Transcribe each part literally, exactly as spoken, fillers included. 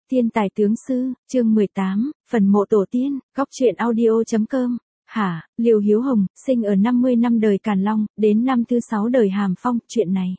Tiên tài tướng sư, chương mười tám, phần mộ tổ tiên, góc truyện audio.com. Hả, Liêu Hiếu Hồng, sinh ở năm mươi năm đời Càn Long, đến năm thứ sáu đời Hàm Phong, chuyện này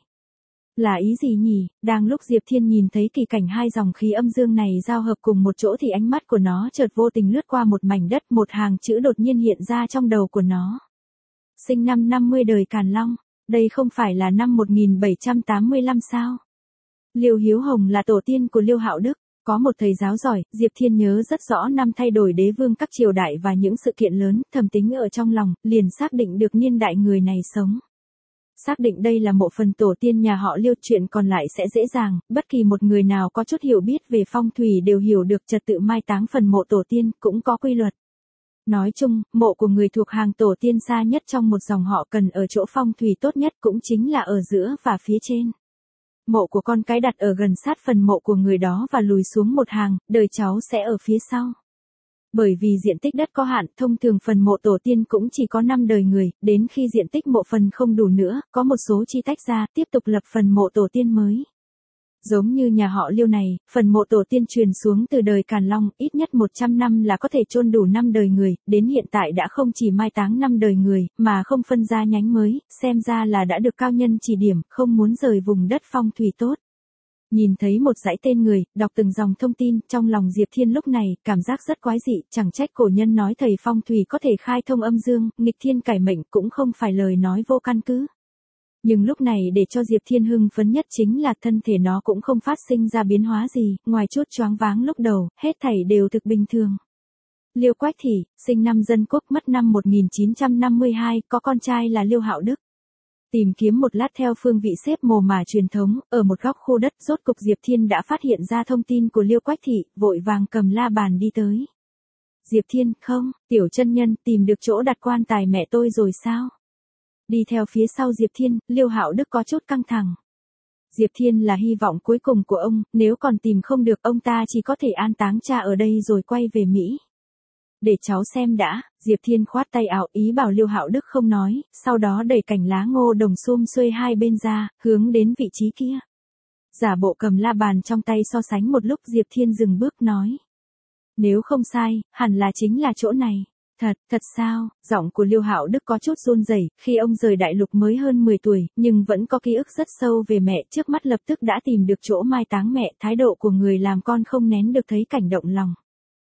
là ý gì nhỉ? Đang lúc Diệp Thiên nhìn thấy kỳ cảnh hai dòng khí âm dương này giao hợp cùng một chỗ thì ánh mắt của nó chợt vô tình lướt qua một mảnh đất, một hàng chữ đột nhiên hiện ra trong đầu của nó. Sinh năm năm mươi đời Càn Long, đây không phải là năm một nghìn bảy trăm tám mươi lăm sao? Liêu Hiếu Hồng là tổ tiên của Liêu Hạo Đức, có một thầy giáo giỏi. Diệp Thiên nhớ rất rõ năm thay đổi đế vương các triều đại và những sự kiện lớn, thầm tính ở trong lòng, liền xác định được niên đại người này sống. Xác định đây là mộ phần tổ tiên nhà họ Liêu, chuyện còn lại sẽ dễ dàng, bất kỳ một người nào có chút hiểu biết về phong thủy đều hiểu được trật tự mai táng phần mộ tổ tiên cũng có quy luật. Nói chung, mộ của người thuộc hàng tổ tiên xa nhất trong một dòng họ cần ở chỗ phong thủy tốt nhất, cũng chính là ở giữa và phía trên. Mộ của con cái đặt ở gần sát phần mộ của người đó và lùi xuống một hàng, đời cháu sẽ ở phía sau. Bởi vì diện tích đất có hạn, thông thường phần mộ tổ tiên cũng chỉ có năm đời người, đến khi diện tích mộ phần không đủ nữa, có một số chi tách ra, tiếp tục lập phần mộ tổ tiên mới. Giống như nhà họ Liêu này, phần mộ tổ tiên truyền xuống từ đời Càn Long, ít nhất một trăm năm là có thể chôn đủ năm đời người, đến hiện tại đã không chỉ mai táng năm đời người, mà không phân ra nhánh mới, xem ra là đã được cao nhân chỉ điểm, không muốn rời vùng đất phong thủy tốt. Nhìn thấy một dãy tên người, đọc từng dòng thông tin, trong lòng Diệp Thiên lúc này, cảm giác rất quái dị, chẳng trách cổ nhân nói thầy phong thủy có thể khai thông âm dương, nghịch thiên cải mệnh, cũng không phải lời nói vô căn cứ. Nhưng lúc này để cho Diệp Thiên hưng phấn nhất chính là thân thể nó cũng không phát sinh ra biến hóa gì, ngoài chút choáng váng lúc đầu, hết thảy đều thực bình thường. Liêu Quách Thị, sinh năm Dân Quốc, mất năm một nghìn chín trăm năm mươi hai, có con trai là Liêu Hạo Đức. Tìm kiếm một lát theo phương vị xếp mồ mả truyền thống, ở một góc khu đất, rốt cục Diệp Thiên đã phát hiện ra thông tin của Liêu Quách Thị, vội vàng cầm la bàn đi tới. Diệp Thiên, không, tiểu chân nhân, tìm được chỗ đặt quan tài mẹ tôi rồi sao? Đi theo phía sau Diệp Thiên, Liêu Hạo Đức có chút căng thẳng. Diệp Thiên là hy vọng cuối cùng của ông, nếu còn tìm không được ông ta chỉ có thể an táng cha ở đây rồi quay về Mỹ. Để cháu xem đã, Diệp Thiên khoát tay áo ý bảo Liêu Hạo Đức không nói, sau đó đẩy cành lá ngô đồng xum xuê hai bên ra, hướng đến vị trí kia. Giả bộ cầm la bàn trong tay so sánh một lúc, Diệp Thiên dừng bước nói. Nếu không sai, hẳn là chính là chỗ này. Thật, thật sao? Giọng của Liêu Hạo Đức có chút run rẩy, khi ông rời đại lục mới hơn mười tuổi, nhưng vẫn có ký ức rất sâu về mẹ, trước mắt lập tức đã tìm được chỗ mai táng mẹ, thái độ của người làm con không nén được thấy cảnh động lòng.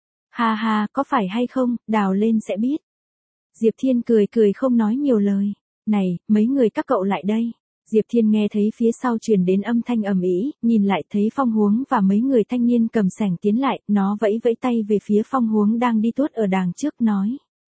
Ha ha, có phải hay không, đào lên sẽ biết. Diệp Thiên cười cười không nói nhiều lời. Này, mấy người các cậu lại đây. Diệp Thiên nghe thấy phía sau truyền đến âm thanh ầm ĩ, nhìn lại thấy Phong Huống và mấy người thanh niên cầm xẻng tiến lại, nó vẫy vẫy tay về phía Phong Huống đang đi tuốt ở đàng trước, nói.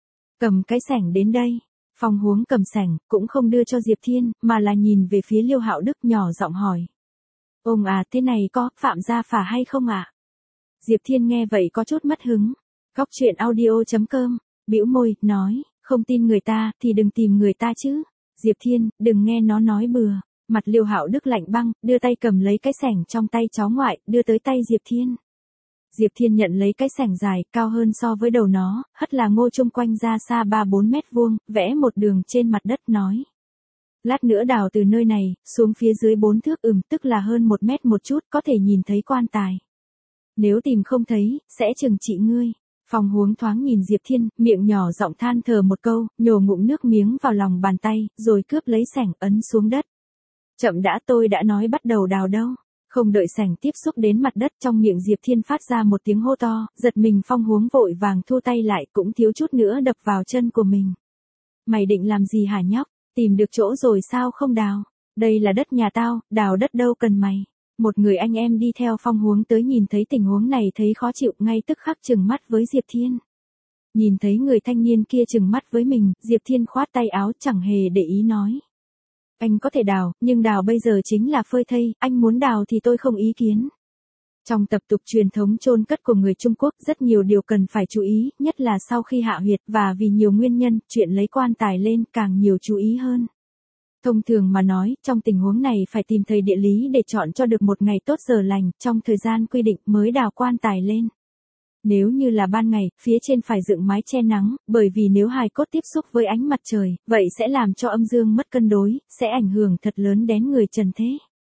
Cầm cái xẻng đến đây. Phong Huống cầm xẻng, cũng không đưa cho Diệp Thiên, mà là nhìn về phía Liêu Hạo Đức nhỏ giọng hỏi. Ông à, thế này có phạm gia phả hay không ạ? À? Diệp Thiên nghe vậy có chút mất hứng. Góc truyện audio.com, bĩu môi, nói, không tin người ta, thì đừng tìm người ta chứ. Diệp Thiên, đừng nghe nó nói bừa. Mặt Liêu Hạo Đức lạnh băng, đưa tay cầm lấy cái xẻng trong tay cháu ngoại, đưa tới tay Diệp Thiên. Diệp Thiên nhận lấy cái xẻng dài, cao hơn so với đầu nó, hất là ngô chung quanh ra xa ba bốn mét vuông, vẽ một đường trên mặt đất, nói. Lát nữa đào từ nơi này, xuống phía dưới bốn thước ừm, tức là hơn một mét một chút, có thể nhìn thấy quan tài. Nếu tìm không thấy, sẽ trừng trị ngươi. Phong Huống thoáng nhìn Diệp Thiên, miệng nhỏ giọng than thở một câu, nhổ ngụm nước miếng vào lòng bàn tay, rồi cướp lấy xẻng ấn xuống đất. Chậm đã, tôi đã nói bắt đầu đào đâu. Không đợi xẻng tiếp xúc đến mặt đất, trong miệng Diệp Thiên phát ra một tiếng hô to, giật mình Phong Huống vội vàng thu tay lại, cũng thiếu chút nữa đập vào chân của mình. Mày định làm gì hả nhóc? Tìm được chỗ rồi sao không đào? Đây là đất nhà tao, đào đất đâu cần mày. Một người anh em đi theo Phong Huống tới nhìn thấy tình huống này thấy khó chịu, ngay tức khắc trừng mắt với Diệp Thiên. Nhìn thấy người thanh niên kia trừng mắt với mình, Diệp Thiên khoát tay áo chẳng hề để ý nói. Anh có thể đào, nhưng đào bây giờ chính là phơi thây, anh muốn đào thì tôi không ý kiến. Trong tập tục truyền thống chôn cất của người Trung Quốc, rất nhiều điều cần phải chú ý, nhất là sau khi hạ huyệt, và vì nhiều nguyên nhân, chuyện lấy quan tài lên càng nhiều chú ý hơn. Thông thường mà nói, trong tình huống này phải tìm thầy địa lý để chọn cho được một ngày tốt giờ lành, trong thời gian quy định mới đào quan tài lên. Nếu như là ban ngày, phía trên phải dựng mái che nắng, bởi vì nếu hài cốt tiếp xúc với ánh mặt trời, vậy sẽ làm cho âm dương mất cân đối, sẽ ảnh hưởng thật lớn đến người trần thế.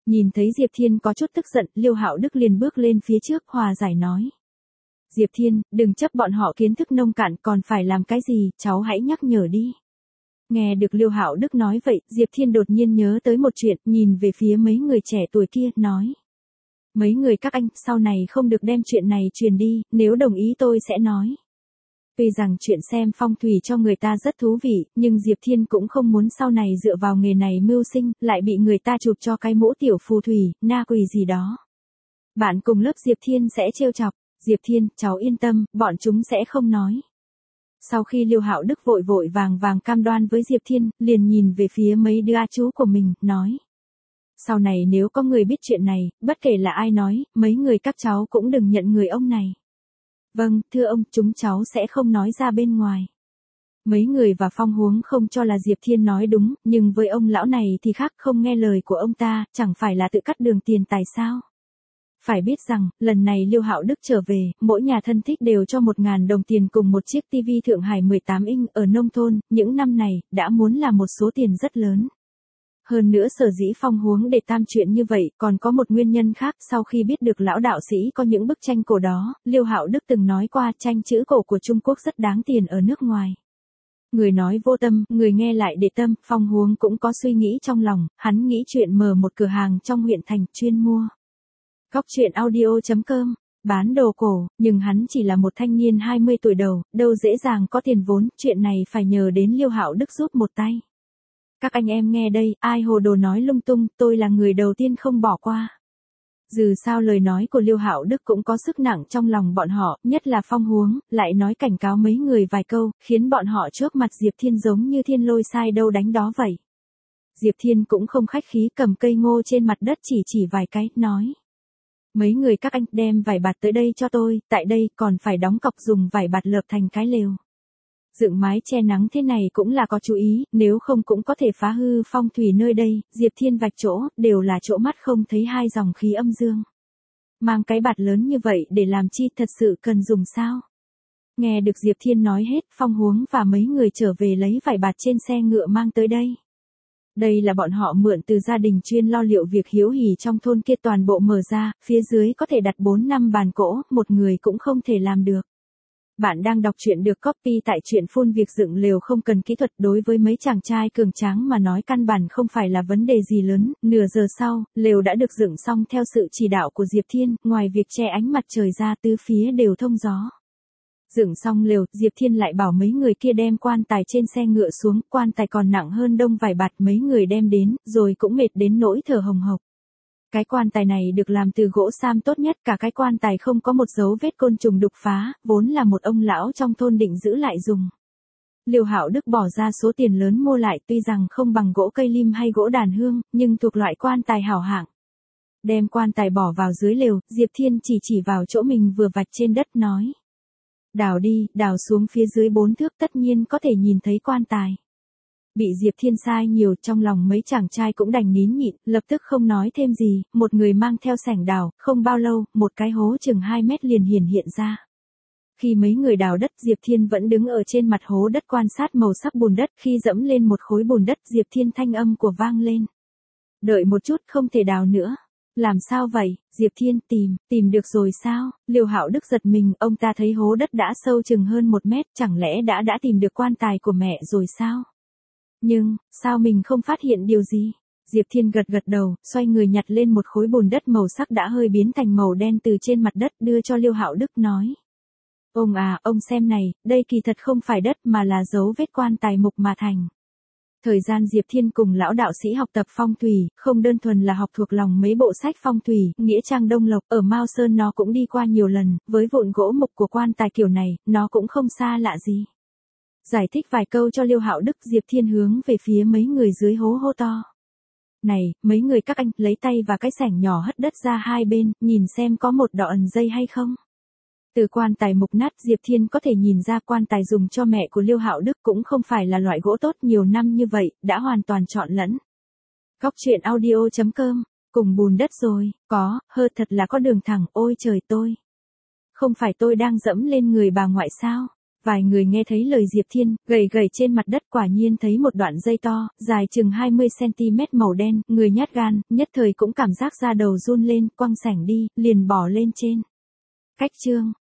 Nhìn thấy Diệp Thiên có chút tức giận, Liêu Hạo Đức liền bước lên phía trước hòa giải nói. Diệp Thiên, đừng chấp bọn họ kiến thức nông cạn, còn phải làm cái gì, cháu hãy nhắc nhở đi. Nghe được Liêu Hạo Đức nói vậy, Diệp Thiên đột nhiên nhớ tới một chuyện, nhìn về phía mấy người trẻ tuổi kia, nói. Mấy người các anh, sau này không được đem chuyện này truyền đi, nếu đồng ý tôi sẽ nói. Tuy rằng chuyện xem phong thủy cho người ta rất thú vị, nhưng Diệp Thiên cũng không muốn sau này dựa vào nghề này mưu sinh, lại bị người ta chụp cho cái mũ tiểu phù thủy, na quỷ gì đó. Bạn cùng lớp Diệp Thiên sẽ trêu chọc. Diệp Thiên, cháu yên tâm, bọn chúng sẽ không nói. Sau khi Liêu Hạo Đức vội vội vàng vàng cam đoan với Diệp Thiên, liền nhìn về phía mấy đứa chú của mình, nói. Sau này nếu có người biết chuyện này, bất kể là ai nói, mấy người các cháu cũng đừng nhận người ông này. Vâng, thưa ông, chúng cháu sẽ không nói ra bên ngoài. Mấy người và Phong Huống không cho là Diệp Thiên nói đúng, nhưng với ông lão này thì khác, không nghe lời của ông ta, chẳng phải là tự cắt đường tiền tài sao. Phải biết rằng, lần này Liêu Hạo Đức trở về, mỗi nhà thân thích đều cho một ngàn đồng tiền cùng một chiếc tivi Thượng Hải mười tám inch ở nông thôn, những năm này, đã muốn là một số tiền rất lớn. Hơn nữa sở dĩ Phong Huống để tam chuyện như vậy, còn có một nguyên nhân khác, sau khi biết được lão đạo sĩ có những bức tranh cổ đó, Liêu Hạo Đức từng nói qua tranh chữ cổ của Trung Quốc rất đáng tiền ở nước ngoài. Người nói vô tâm, người nghe lại để tâm, Phong Huống cũng có suy nghĩ trong lòng, hắn nghĩ chuyện mở một cửa hàng trong huyện thành chuyên mua. Góc truyện audio chấm com, bán đồ cổ, nhưng hắn chỉ là một thanh niên hai mươi tuổi đầu, đâu dễ dàng có tiền vốn, chuyện này phải nhờ đến Liêu Hạo Đức giúp một tay. Các anh em nghe đây, ai hồ đồ nói lung tung, tôi là người đầu tiên không bỏ qua. Dù sao lời nói của Liêu Hạo Đức cũng có sức nặng trong lòng bọn họ, nhất là Phong Huống, lại nói cảnh cáo mấy người vài câu, khiến bọn họ trước mặt Diệp Thiên giống như thiên lôi sai đâu đánh đó vậy. Diệp Thiên cũng không khách khí, cầm cây ngô trên mặt đất chỉ chỉ vài cái, nói. Mấy người các anh đem vải bạt tới đây cho tôi, tại đây còn phải đóng cọc dùng vải bạt lợp thành cái lều. Dựng mái che nắng thế này cũng là có chú ý, nếu không cũng có thể phá hư phong thủy nơi đây. Diệp Thiên vạch chỗ, đều là chỗ mắt không thấy hai dòng khí âm dương. Mang cái bạt lớn như vậy để làm chi, thật sự cần dùng sao? Nghe được Diệp Thiên nói hết, Phong Huống và mấy người trở về lấy vải bạt trên xe ngựa mang tới đây. Đây là bọn họ mượn từ gia đình chuyên lo liệu việc hiếu hỉ trong thôn kia, toàn bộ mở ra, phía dưới có thể đặt bốn năm bàn cỗ, một người cũng không thể làm được. Bạn đang đọc truyện được copy tại truyện phun. Việc dựng lều không cần kỹ thuật, đối với mấy chàng trai cường tráng mà nói căn bản không phải là vấn đề gì lớn. Nửa giờ sau, lều đã được dựng xong theo sự chỉ đạo của Diệp Thiên, ngoài việc che ánh mặt trời ra, tứ phía đều thông gió. Dựng xong lều, Diệp Thiên lại bảo mấy người kia đem quan tài trên xe ngựa xuống, quan tài còn nặng hơn đông vải bạt, mấy người đem đến, rồi cũng mệt đến nỗi thở hồng hộc. Cái quan tài này được làm từ gỗ sam tốt nhất, cả cái quan tài không có một dấu vết côn trùng đục phá, vốn là một ông lão trong thôn định giữ lại dùng. Liêu Hạo Đức bỏ ra số tiền lớn mua lại, tuy rằng không bằng gỗ cây lim hay gỗ đàn hương, nhưng thuộc loại quan tài hảo hạng. Đem quan tài bỏ vào dưới lều, Diệp Thiên chỉ chỉ vào chỗ mình vừa vạch trên đất, nói. Đào đi, đào xuống phía dưới bốn thước, tất nhiên có thể nhìn thấy quan tài. Bị Diệp Thiên sai nhiều, trong lòng mấy chàng trai cũng đành nín nhịn, lập tức không nói thêm gì, một người mang theo sẻng đào, không bao lâu, một cái hố chừng hai mét liền hiển hiện ra. Khi mấy người đào đất, Diệp Thiên vẫn đứng ở trên mặt hố đất quan sát màu sắc bùn đất, khi dẫm lên một khối bùn đất, Diệp Thiên thanh âm của vang lên. Đợi một chút, không thể đào nữa. Làm sao vậy? Diệp Thiên, tìm, tìm được rồi sao? Liêu Hạo Đức giật mình, ông ta thấy hố đất đã sâu chừng hơn một mét, chẳng lẽ đã đã tìm được quan tài của mẹ rồi sao? Nhưng, sao mình không phát hiện điều gì? Diệp Thiên gật gật đầu, xoay người nhặt lên một khối bùn đất màu sắc đã hơi biến thành màu đen từ trên mặt đất, đưa cho Liêu Hạo Đức, nói. Ông à, ông xem này, đây kỳ thật không phải đất mà là dấu vết quan tài mục mà thành. Thời gian Diệp Thiên cùng lão đạo sĩ học tập phong thủy, không đơn thuần là học thuộc lòng mấy bộ sách phong thủy, nghĩa trang Đông Lộc, ở Mao Sơn nó cũng đi qua nhiều lần, với vụn gỗ mục của quan tài kiểu này, nó cũng không xa lạ gì. Giải thích vài câu cho Liêu Hạo Đức, Diệp Thiên hướng về phía mấy người dưới hố hô to. Này, mấy người các anh, lấy tay và cái xẻng nhỏ hất đất ra hai bên, nhìn xem có một đọ ẩn dây hay không. Từ quan tài mục nát, Diệp Thiên có thể nhìn ra quan tài dùng cho mẹ của Liêu Hạo Đức cũng không phải là loại gỗ tốt, nhiều năm như vậy, đã hoàn toàn trọn lẫn. Góc truyện audio chấm com, cùng bùn đất rồi, có, hơ thật là có đường thẳng, ôi trời tôi. Không phải tôi đang dẫm lên người bà ngoại sao? Vài người nghe thấy lời Diệp Thiên, gầy gầy trên mặt đất quả nhiên thấy một đoạn dây to, dài chừng hai mươi xăng-ti-mét màu đen, người nhát gan, nhất thời cũng cảm giác da đầu run lên, quăng sảnh đi, liền bỏ lên trên. Cách chương